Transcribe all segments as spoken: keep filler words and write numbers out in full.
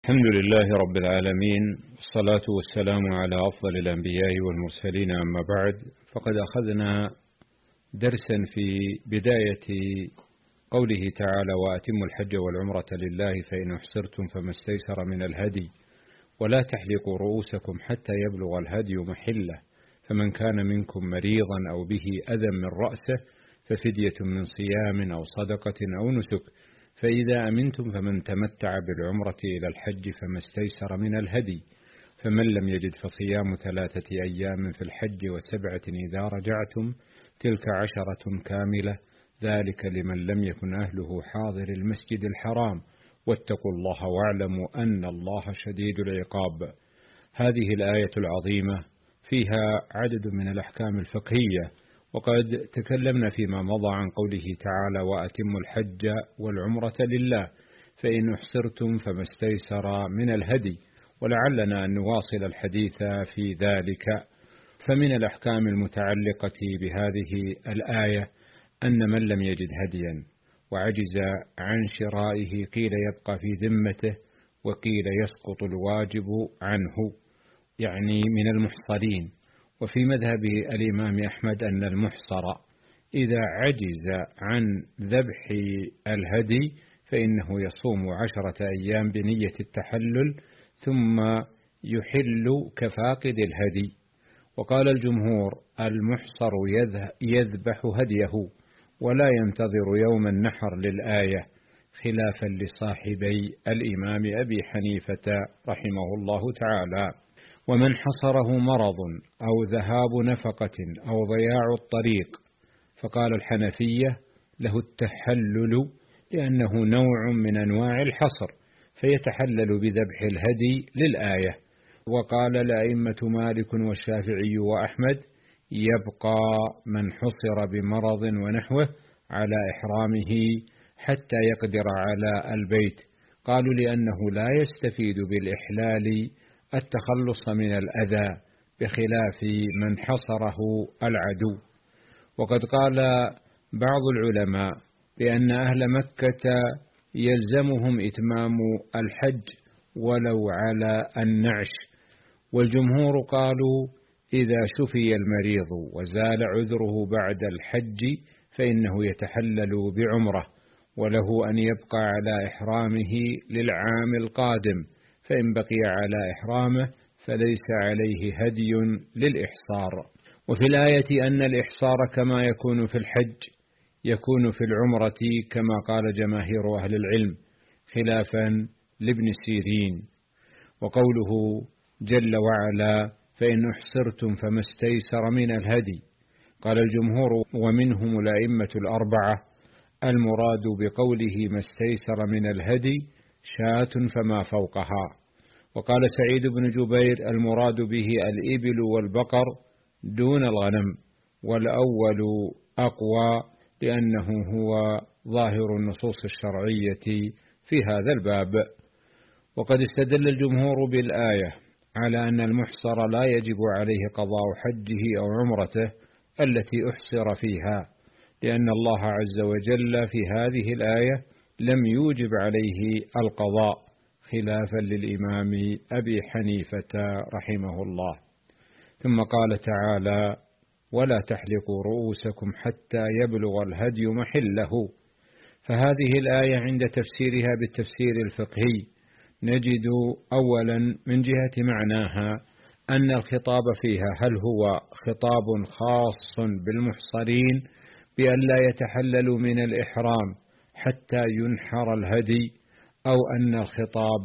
الحمد لله رب العالمين، والصلاة والسلام على أفضل الأنبياء والمرسلين، أما بعد، فقد أخذنا درسا في بداية قوله تعالى: وأتموا الحج والعمرة لله فإن أحصرتم فما استيسر من الهدي ولا تحلقوا رؤوسكم حتى يبلغ الهدي محله، فمن كان منكم مريضا أو به أذى من رأسه ففدية من صيام أو صدقة أو نسك، فإذا أمنتم فمن تمتع بالعمرة إلى الحج فما استيسر من الهدي، فمن لم يجد فصيام ثلاثة أيام في الحج وسبعة إذا رجعتم تلك عشرة كاملة، ذلك لمن لم يكن أهله حاضر المسجد الحرام، واتقوا الله واعلموا أن الله شديد العقاب. هذه الآية العظيمة فيها عدد من الأحكام الفقهية، وقد تكلمنا فيما مضى عن قوله تعالى: وأتموا الحج والعمرة لله فإن أحصرتم فما استيسر من الهدي، ولعلنا أن نواصل الحديث في ذلك. فمن الأحكام المتعلقة بهذه الآية أن من لم يجد هديا وعجز عن شرائه قيل يبقى في ذمته، وقيل يسقط الواجب عنه، يعني من المحصرين. وفي مذهب الإمام أحمد أن المحصر إذا عجز عن ذبح الهدي فإنه يصوم عشرة أيام بنية التحلل ثم يحل كفاقد الهدي. وقال الجمهور: المحصر يذبح هديه ولا ينتظر يوم النحر للآية، خلافا لصاحبي الإمام أبي حنيفة رحمه الله تعالى. ومن حصره مرض أو ذهاب نفقة أو ضياع الطريق فقال الحنفية له التحلل، لأنه نوع من أنواع الحصر، فيتحلل بذبح الهدي للآية. وقال الأئمة مالك والشافعي وأحمد: يبقى من حصر بمرض ونحوه على إحرامه حتى يقدر على البيت، قالوا لأنه لا يستفيد بالإحلال التخلص من الأذى بخلاف من حصره العدو. وقد قال بعض العلماء بأن أهل مكة يلزمهم إتمام الحج ولو على النعش، والجمهور قالوا: إذا شفي المريض وزال عذره بعد الحج فإنه يتحلل بعمره، وله أن يبقى على إحرامه للعام القادم، فإن بقي على إحرامه فليس عليه هدي للإحصار. وفي الآية أن الإحصار كما يكون في الحج يكون في العمرة كما قال جماهير أهل العلم، خلافا لابن سيرين. وقوله جل وعلا: فإن أحصرتم فما استيسر من الهدي، قال الجمهور ومنهم الأئمة الأربعة: المراد بقوله ما استيسر من الهدي شاة فما فوقها. وقال سعيد بن جبير: المراد به الإبل والبقر دون الغنم، والأول أقوى لأنه هو ظاهر النصوص الشرعية في هذا الباب. وقد استدل الجمهور بالآية على أن المحصر لا يجب عليه قضاء حجه أو عمرته التي أحصر فيها، لأن الله عز وجل في هذه الآية لم يوجب عليه القضاء، خلافا للإمام أبي حنيفة رحمه الله. ثم قال تعالى: ولا تحلقوا رؤوسكم حتى يبلغ الهدي محله. فهذه الآية عند تفسيرها بالتفسير الفقهي نجد أولا من جهة معناها أن الخطاب فيها هل هو خطاب خاص بالمحصرين بأن لا يتحللوا من الإحرام حتى ينحر الهدي، أو أن الخطاب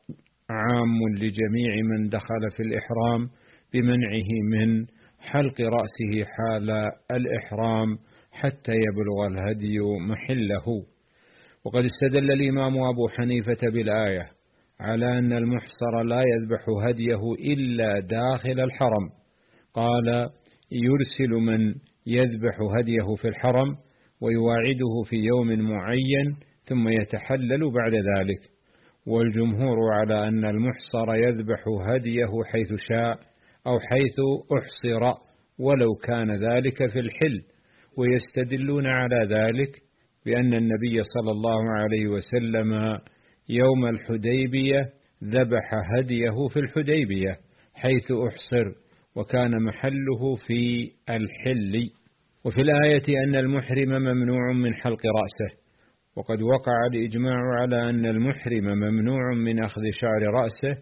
عام لجميع من دخل في الإحرام بمنعه من حلق رأسه حال الإحرام حتى يبلغ الهدي محله. وقد استدل الإمام أبو حنيفة بالآية على أن المحصر لا يذبح هديه إلا داخل الحرم، قال: يرسل من يذبح هديه في الحرم ويواعده في يوم معين ثم يتحلل بعد ذلك. والجمهور على أن المحصر يذبح هديه حيث شاء أو حيث أحصر ولو كان ذلك في الحل، ويستدلون على ذلك بأن النبي صلى الله عليه وسلم يوم الحديبية ذبح هديه في الحديبية حيث أحصر، وكان محله في الحل. وفي الآية أن المحرم ممنوع من حلق رأسه، وقد وقع الإجماع على أن المحرم ممنوع من أخذ شعر رأسه،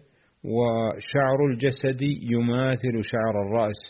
وشعر الجسد يماثل شعر الرأس،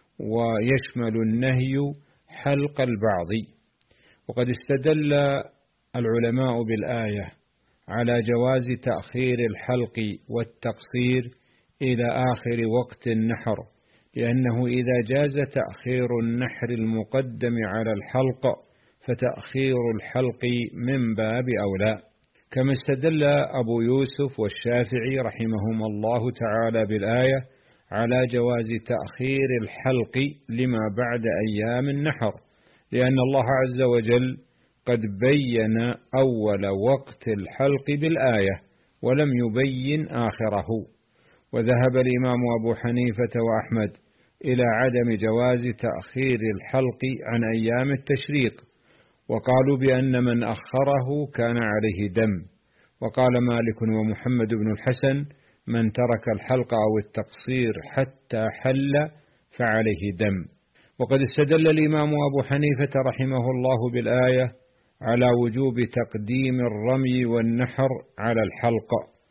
ويشمل النهي حلق البعض. وقد استدل العلماء بالآية على جواز تأخير الحلق والتقصير إلى آخر وقت النحر، لأنه إذا جاز تأخير النحر المقدم على الحلق فتأخير الحلق من باب أولى. كما استدل أبو يوسف والشافعي رحمهما الله تعالى بالآية على جواز تأخير الحلق لما بعد أيام النحر، لأن الله عز وجل قد بين أول وقت الحلق بالآية ولم يبين آخره. وذهب الإمام أبو حنيفة وأحمد إلى عدم جواز تأخير الحلق عن أيام التشريق، وقالوا بأن من أخره كان عليه دم. وقال مالك ومحمد بن الحسن: من ترك الحلق أو التقصير حتى حل فعليه دم. وقد استدل الإمام أبو حنيفة رحمه الله بالآية على وجوب تقديم الرمي والنحر على الحلق،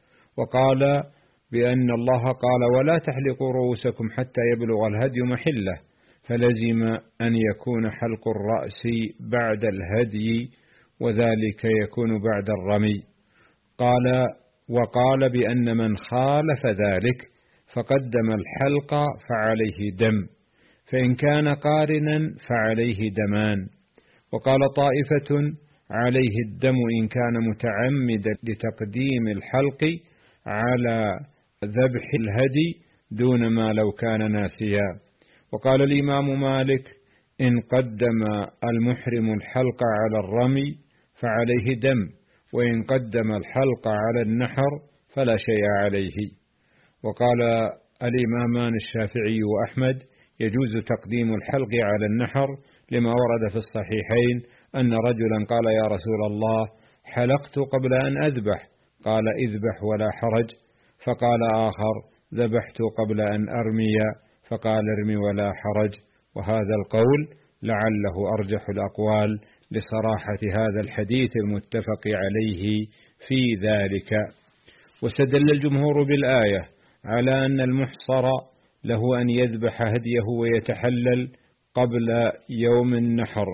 وقال بأن الله قال: ولا تحلقوا رؤوسكم حتى يبلغ الهدي محله، فلزم أن يكون حلق الرأس بعد الهدي، وذلك يكون بعد الرمي. قال وقال بأن من خالف ذلك فقدم الحلق فعليه دم، فإن كان قارنا فعليه دمان. وقال طائفة: عليه الدم إن كان متعمدا لتقديم الحلق على ذبح الهدي دون ما لو كان ناسيا. وقال الإمام مالك: إن قدم المحرم الحلق على الرمي فعليه دم، وإن قدم الحلق على النحر فلا شيء عليه. وقال الإمامان الشافعي وأحمد: يجوز تقديم الحلق على النحر لما ورد في الصحيحين أن رجلا قال: يا رسول الله، حلقت قبل أن أذبح. قال: اذبح ولا حرج. فقال آخر: ذبحت قبل أن أرمي. فقال: ارمي ولا حرج. وهذا القول لعله أرجح الأقوال لصراحة هذا الحديث المتفق عليه في ذلك. واستدل الجمهور بالآية على أن المحصر له أن يذبح هديه ويتحلل قبل يوم النحر،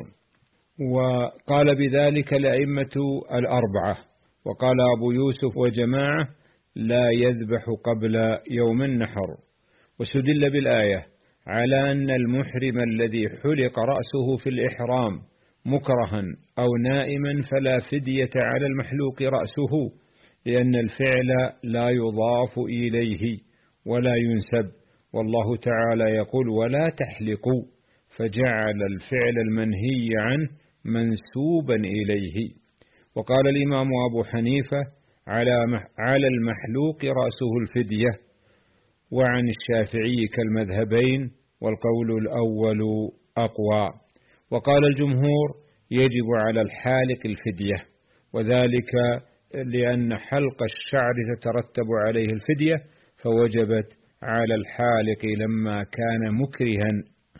وقال بذلك الأئمة الأربعة. وقال أبو يوسف وجماعة: لا يذبح قبل يوم النحر. واستدل بالآية على أن المحرم الذي حلق رأسه في الإحرام مكرها أو نائما فلا فدية على المحلوق رأسه، لأن الفعل لا يضاف إليه ولا ينسب، والله تعالى يقول: ولا تحلقوا، فجعل الفعل المنهي عنه منسوبا إليه. وقال الإمام أبو حنيفة: على المحلوق رأسه الفدية، وعن الشافعي كالمذهبين، والقول الأول أقوى. وقال الجمهور: يجب على الحالق الفدية، وذلك لأن حلق الشعر تترتب عليه الفدية، فوجبت على الحالق لما كان مكرها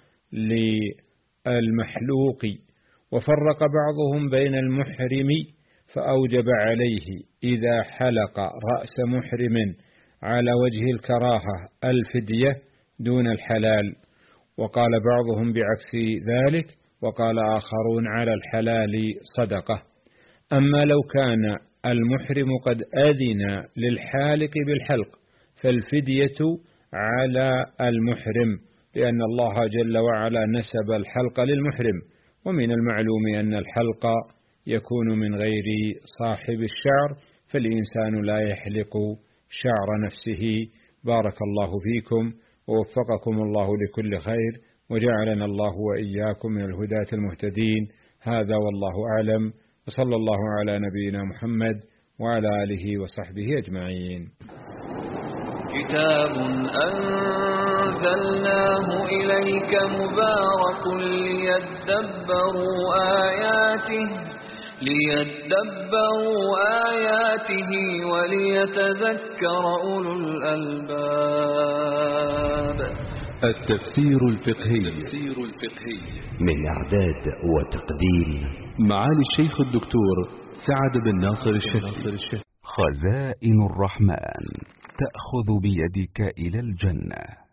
للمحلوق. وفرق بعضهم بين المحرم فأوجب عليه إذا حلق رأس محرم على وجه الكراهة الفدية دون الحلال، وقال بعضهم بعكس ذلك، وقال آخرون على الحلال صدقة. أما لو كان المحرم قد أذن للحالق بالحلق فالفدية على المحرم، لأن الله جل وعلا نسب الحلق للمحرم، ومن المعلوم أن الحلق يكون من غير صاحب الشعر، فالإنسان لا يحلق شعر نفسه. بارك الله فيكم ووفقكم الله لكل خير، وجعلنا الله وإياكم من الهداة المهتدين. هذا والله أعلم، وصلى الله على نبينا محمد وعلى آله وصحبه أجمعين. كتاب أنزلناه إليك مبارك ليدبروا آياته ليدبروا آياته وليتذكر أولو الألباب. التفسير الفقهي من إعداد وتقديم معالي الشيخ الدكتور سعد بن ناصر الشهري. خزائن الرحمن تأخذ بيدك إلى الجنة.